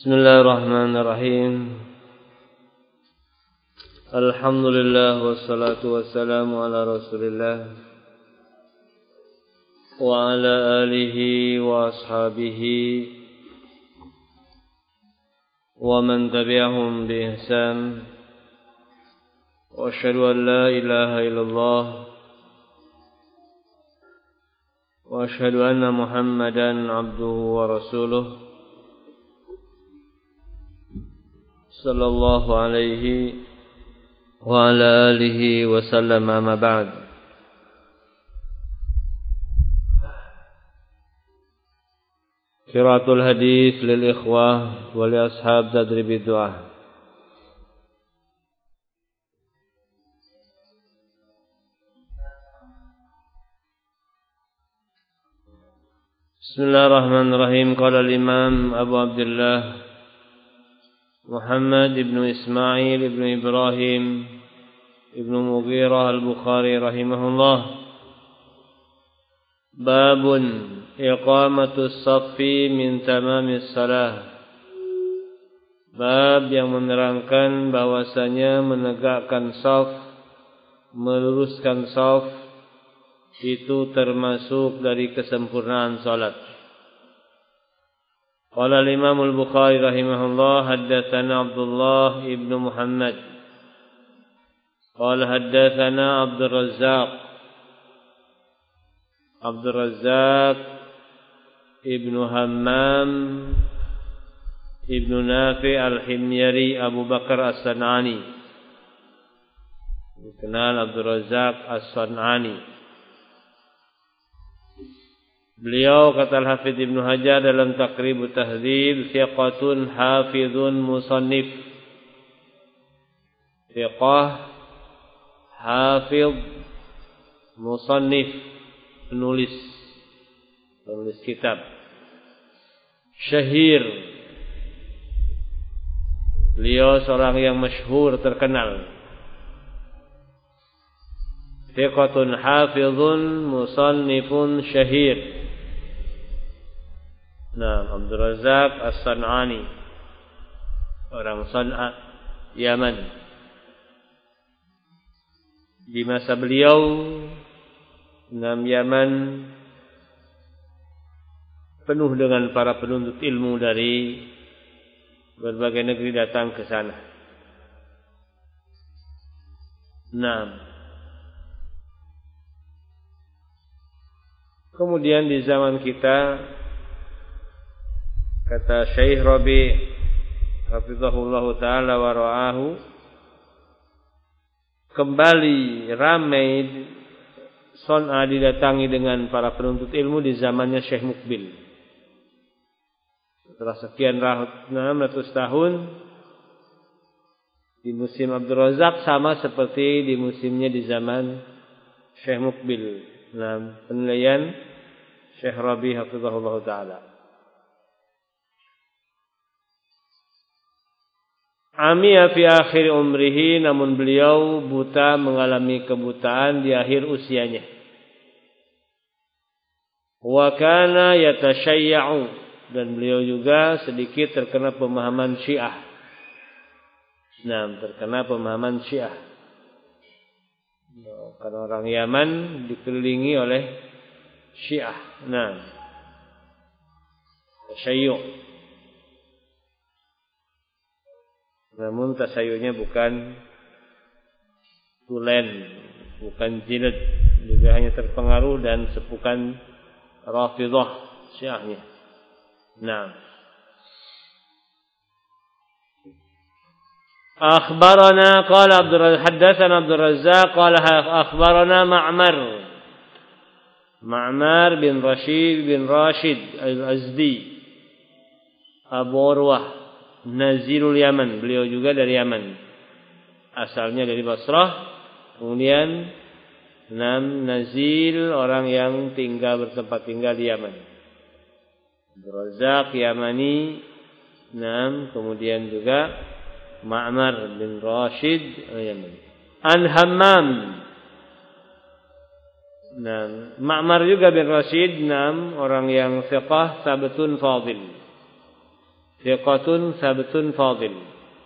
Bismillahirrahmanirrahim. Alhamdulillah wassalatu wassalamu ala Rasulillah wa ala alihi wa ashabihi wa man tabi'ahum bi ihsan. Wa asyhadu an la ilaha illallah wa asyhadu anna Muhammadan abduhu wa rasuluh sallallahu alaihi wa ala alihi wa sallam, amma ba'd. Qiraatul hadis lil ikhwah wa li ashab tadrib ad-du'a. Bismillahirrahmanirrahim. Qala al-imam Abu Abdullah Muhammad ibn Ismail ibn Ibrahim ibn Mughirah al-Bukhari rahimahullah, babun iqamatus saffi min tamamis salah. Bab yang menerangkan bahwasanya menegakkan shaf, meluruskan shaf itu termasuk dari kesempurnaan salat. Qala al-Imam al-Bukhari rahimahullah, haddatsana Abdullah ibn Muhammad qala haddatsana Abdul Razzaq ibn Hammam ibn Nafi' al-Himyari Abu Bakar as-San'ani. Dikenal Abdul Razzaq as-San'ani. Beliau, kata Al-Hafidz Ibnu Hajar dalam Taqribut Tahdzib, thiqatun hafizun musannif. Thiqah, hafiz, musannif, penulis kitab. Syahir, beliau seorang yang masyhur, terkenal. Thiqatun hafizun musannifun syahir. Nah, Abdul Razzaq as-San'ani, orang San'a, Yaman. Di masa beliau, Yaman penuh dengan para penuntut ilmu dari berbagai negeri datang ke sana. Kemudian di zaman kita, kata Syekh Rabi' hafizahullahu ta'ala wa ra'ahu, kembali ramai Son'a didatangi dengan para penuntut ilmu di zamannya Syekh Mukbil. Setelah sekian 600 tahun, di musim Abdul Razzaq sama seperti di musimnya di zaman Syekh Mukbil. Penilaian Syekh Rabi' hafizahullahu ta'ala. Amiya fi akhir umrihi, namun beliau buta, mengalami kebutaan di akhir usianya. Wa kana yatashayya'u, dan beliau juga sedikit terkena pemahaman Syiah. Terkena pemahaman Syiah. Karena orang Yaman dikelilingi oleh Syiah. Tasyayyu'. Namun tasayyunya bukan tulen, bukan jilid, juga hanya terpengaruh dan sepukan Rafidhah Syiahnya. Akhbarana qala haddatsana Abdul Razzaq qala akhbarana Ma'mar bin Rashid al-Azdi Abu Urwah Nazirul Yaman, beliau juga dari Yaman. Asalnya dari Basrah, kemudian Nazil, orang yang bertempat tinggal di Yaman. Abdul Razzaq Yamani, kemudian juga Ma'mar bin Rashid Yamani. An Hammam, Ma'mar juga bin Rashid, orang yang thiqah, sabtun fadil. thiqatun sabtun fadil.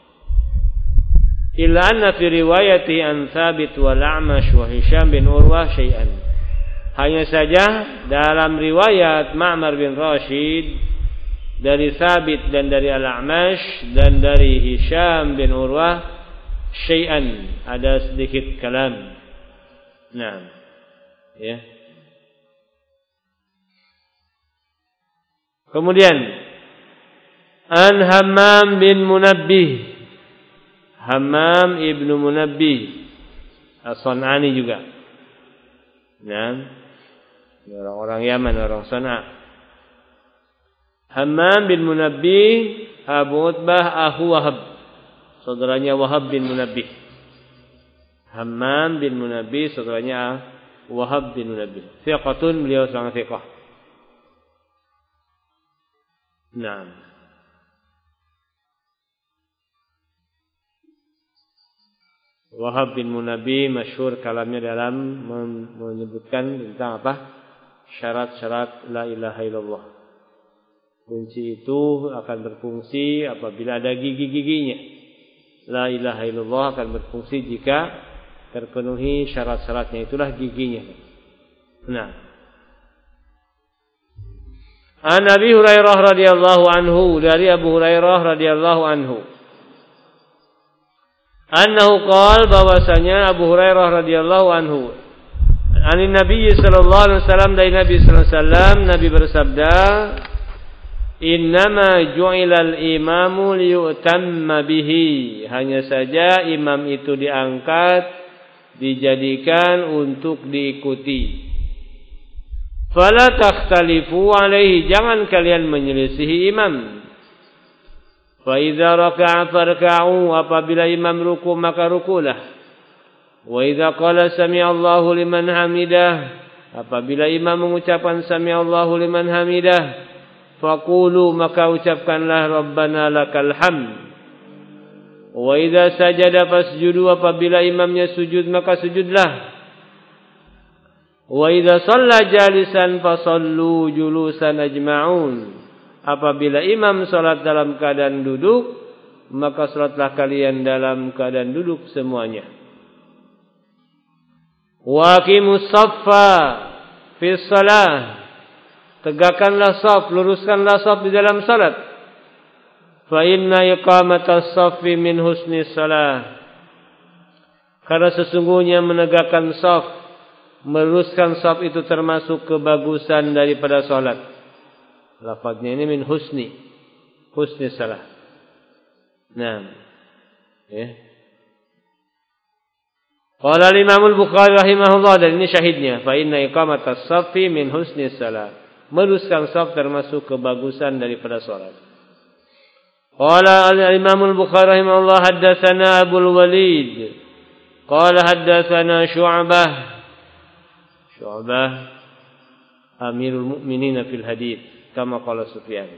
Illa anna fi riwayati an Thabit wal A'mash wa Hisham bin Urwah syai'an. Hanya saja dalam riwayat Ma'mar bin Rashid dari Thabit dan dari Al-A'mash dan dari Hisham bin Urwah syai'an, ada sedikit kalam. Nah, ya. Kemudian an Hammam bin Munabbih, Hammam ibnu Munabbih As-San'ani juga. Nah, orang-orang Yaman, orang San'a. Hammam bin Munabbih Abu Utbah Ahu Wahab, saudaranya Wahab bin Munabbih. Hammam bin Munabbih saudaranya Wahab bin Munabbih. Thiqatun, beliau seorang thiqah. Nah, Wahab bin Munabbih masyhur kalamnya dalam menyebutkan tentang apa? Syarat-syarat la ilaha illallah. Kunci itu akan berfungsi apabila ada gigi-giginya. La ilaha illallah akan berfungsi jika terpenuhi syarat-syaratnya, itulah giginya. Nah, An Abi Hurairah radhiyallahu anhu, dari Abu Hurairah radhiyallahu anhu, annahu qala, bahwasanya Abu Hurairah radhiyallahu anhu, anin Nabi sallallahu alaihi wasallam, dari Nabi sallallahu alaihi wasallam, Nabi bersabda, innama ju'ilal imamu liyutamma bihi, hanya saja imam itu diangkat, dijadikan untuk diikuti. Fala takhtalifu alaihi, jangan kalian menyelisihi imam. Fa idza raka'a farka'u, apabila imam ruku maka rukulah. Wa idza qala sami'allahu liman hamidah, apabila imam mengucapkan sami'allahu liman hamidah, faqulu, maka ucapkanlah rabbana lakal hamd. Wa idza sajada fasjudu, apabila imamnya sujud maka sujudlah. Wa idza shalla jalisan fasallu julusan ajma'un, apabila imam salat dalam keadaan duduk, maka salatlah kalian dalam keadaan duduk semuanya. Wa aqimus shaffa fi shalah, tegakkanlah shaf, luruskanlah shaf di dalam salat. Fa inna iqamatas shaffi min husnis shalah, karena sesungguhnya menegakkan shaf, meluruskan shaf itu termasuk kebagusan daripada salat. Lafaznya ini min husni salah. Nah, ya. Qala al-Imam al-Bukhari rahimahullah, dan ini syahidnya, fa inna iqamatas shaffi min husni salah, meluruskan shaf termasuk kebagusan daripada salat. Qala al-Imam al-Bukhari rahimahullah, haddatsana Abul Walid qala haddatsana Syu'bah Amirul Mukminin fil hadits, kama qala Sufyan,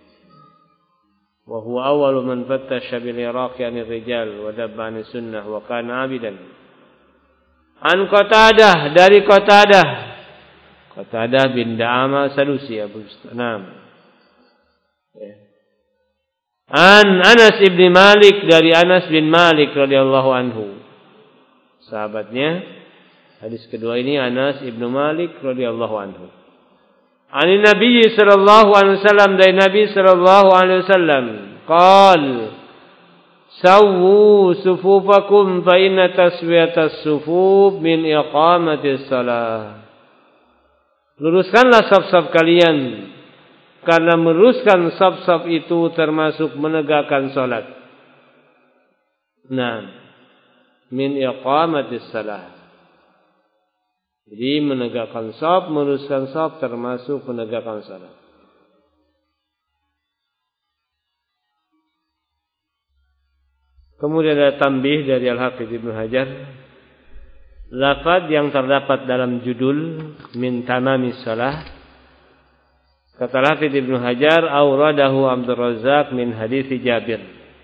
wa huwa awwalu man fattasha bil Iraq anir rijal wa dabba anis sunnah wa kana abidan. An Qatadah, dari Qatadah bin Da'ama Sadusi Abu Nam. An Anas ibn Malik, dari Anas bin Malik radhiyallahu anhu, sahabatnya. Hadis kedua ini Anas ibn Malik radhiyallahu anhu. Ani Nabi sallallahu alaihi wasallam, dari Nabi sallallahu alaihi wasallam, qal sawu sufufakum fa inna taswiyatas sufuf min iqamatis salah. Luruskanlah saf-saf kalian, karena meluruskan saf-saf itu termasuk menegakkan salat. Nah, min iqamatis salah, jadi menegakkan shaf, meluruskan shaf termasuk menegakkan salat. Kemudian ada tambih dari Al-Hafidz Ibnu Hajar. Lafaz yang terdapat dalam judul min tamamis shalah, kata Al-Hafidz Ibnu Hajar, auradahu Abdul Razzaq min hadits Jabir.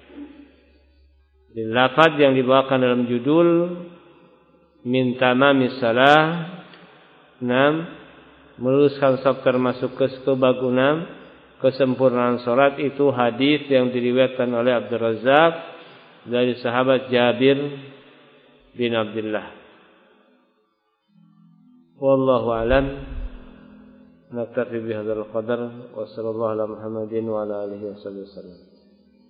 Jadi lafaz yang dibawakan dalam judul min tamamis shalah, meluruskan shaf termasuk kebagusan, kesempurnaan salat itu hadis yang diriwayatkan oleh Abdul Razzaq dari sahabat Jabir bin Abdullah. Wallahu a'lam. Naktafi bihadzal qadar wa sallallahu ala Muhammadin wa ala alihi wasallam.